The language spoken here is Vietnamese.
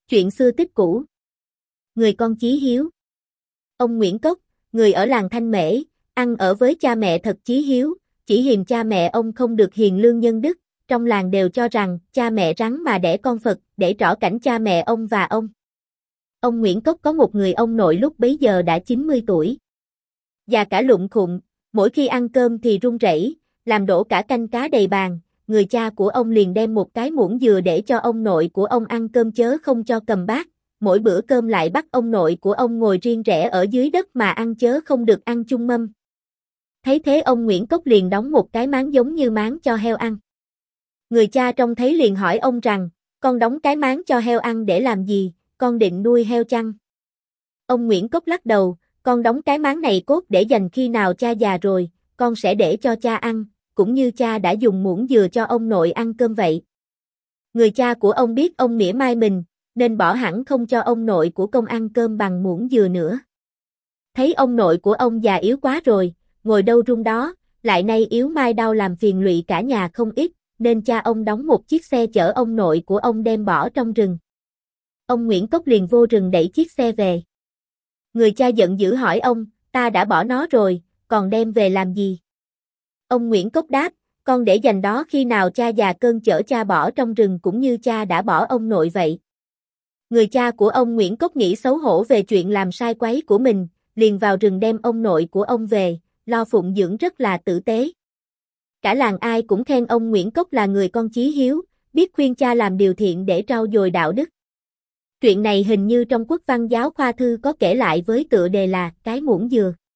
Chuyện xưa tích cũ. Người con chí hiếu. Ông Nguyễn Cốc, người ở làng Thanh Mễ, ăn ở với cha mẹ thật chí hiếu, chỉ hiềm cha mẹ ông không được hiền lương nhân đức, trong làng đều cho rằng cha mẹ rắn mà đẻ con Phật, để trỏ cảnh cha mẹ ông và ông. Ông Nguyễn Cốc có một người ông nội lúc bấy giờ đã 90 tuổi. Già cả lụng khụng, mỗi khi ăn cơm thì run rẩy, làm đổ cả canh cá đầy bàn, người cha của ông liền đem một cái muỗng dừa để cho ông nội của ông ăn cơm chớ không cho cầm bát, mỗi bữa cơm lại bắt ông nội của ông ngồi riêng rẽ ở dưới đất mà ăn chớ không được ăn chung mâm. Thấy thế ông Nguyễn Cốc liền đóng một cái máng giống như máng cho heo ăn. Người cha trông thấy liền hỏi ông rằng, con đóng cái máng cho heo ăn để làm gì, con định nuôi heo chăng? Ông Nguyễn Cốc lắc đầu, con đóng cái máng này cốt để dành khi nào cha già rồi, con sẽ để cho cha ăn, cũng như cha đã dùng muỗng dừa cho ông nội ăn cơm vậy. Người cha của ông biết ông mỉa mai mình, nên bỏ hẳn không cho ông nội của công ăn cơm bằng muỗng dừa nữa. Thấy ông nội của ông già yếu quá rồi, ngồi đâu run đó, lại nay yếu mai đau làm phiền lụy cả nhà không ít, nên cha ông đóng một chiếc xe chở ông nội của ông đem bỏ trong rừng. Ông Nguyễn Cốc liền vô rừng đẩy chiếc xe về. Người cha giận dữ hỏi ông, ta đã bỏ nó rồi, còn đem về làm gì? Ông Nguyễn Cốc đáp, con để dành đó khi nào cha già cơn chở cha bỏ trong rừng cũng như cha đã bỏ ông nội vậy. Người cha của ông Nguyễn Cốc nghĩ xấu hổ về chuyện làm sai quấy của mình, liền vào rừng đem ông nội của ông về, lo phụng dưỡng rất là tử tế. Cả làng ai cũng khen ông Nguyễn Cốc là người con chí hiếu, biết khuyên cha làm điều thiện để trau dồi đạo đức. Chuyện này hình như trong Quốc văn giáo khoa thư có kể lại với tựa đề là Cái muỗng dừa.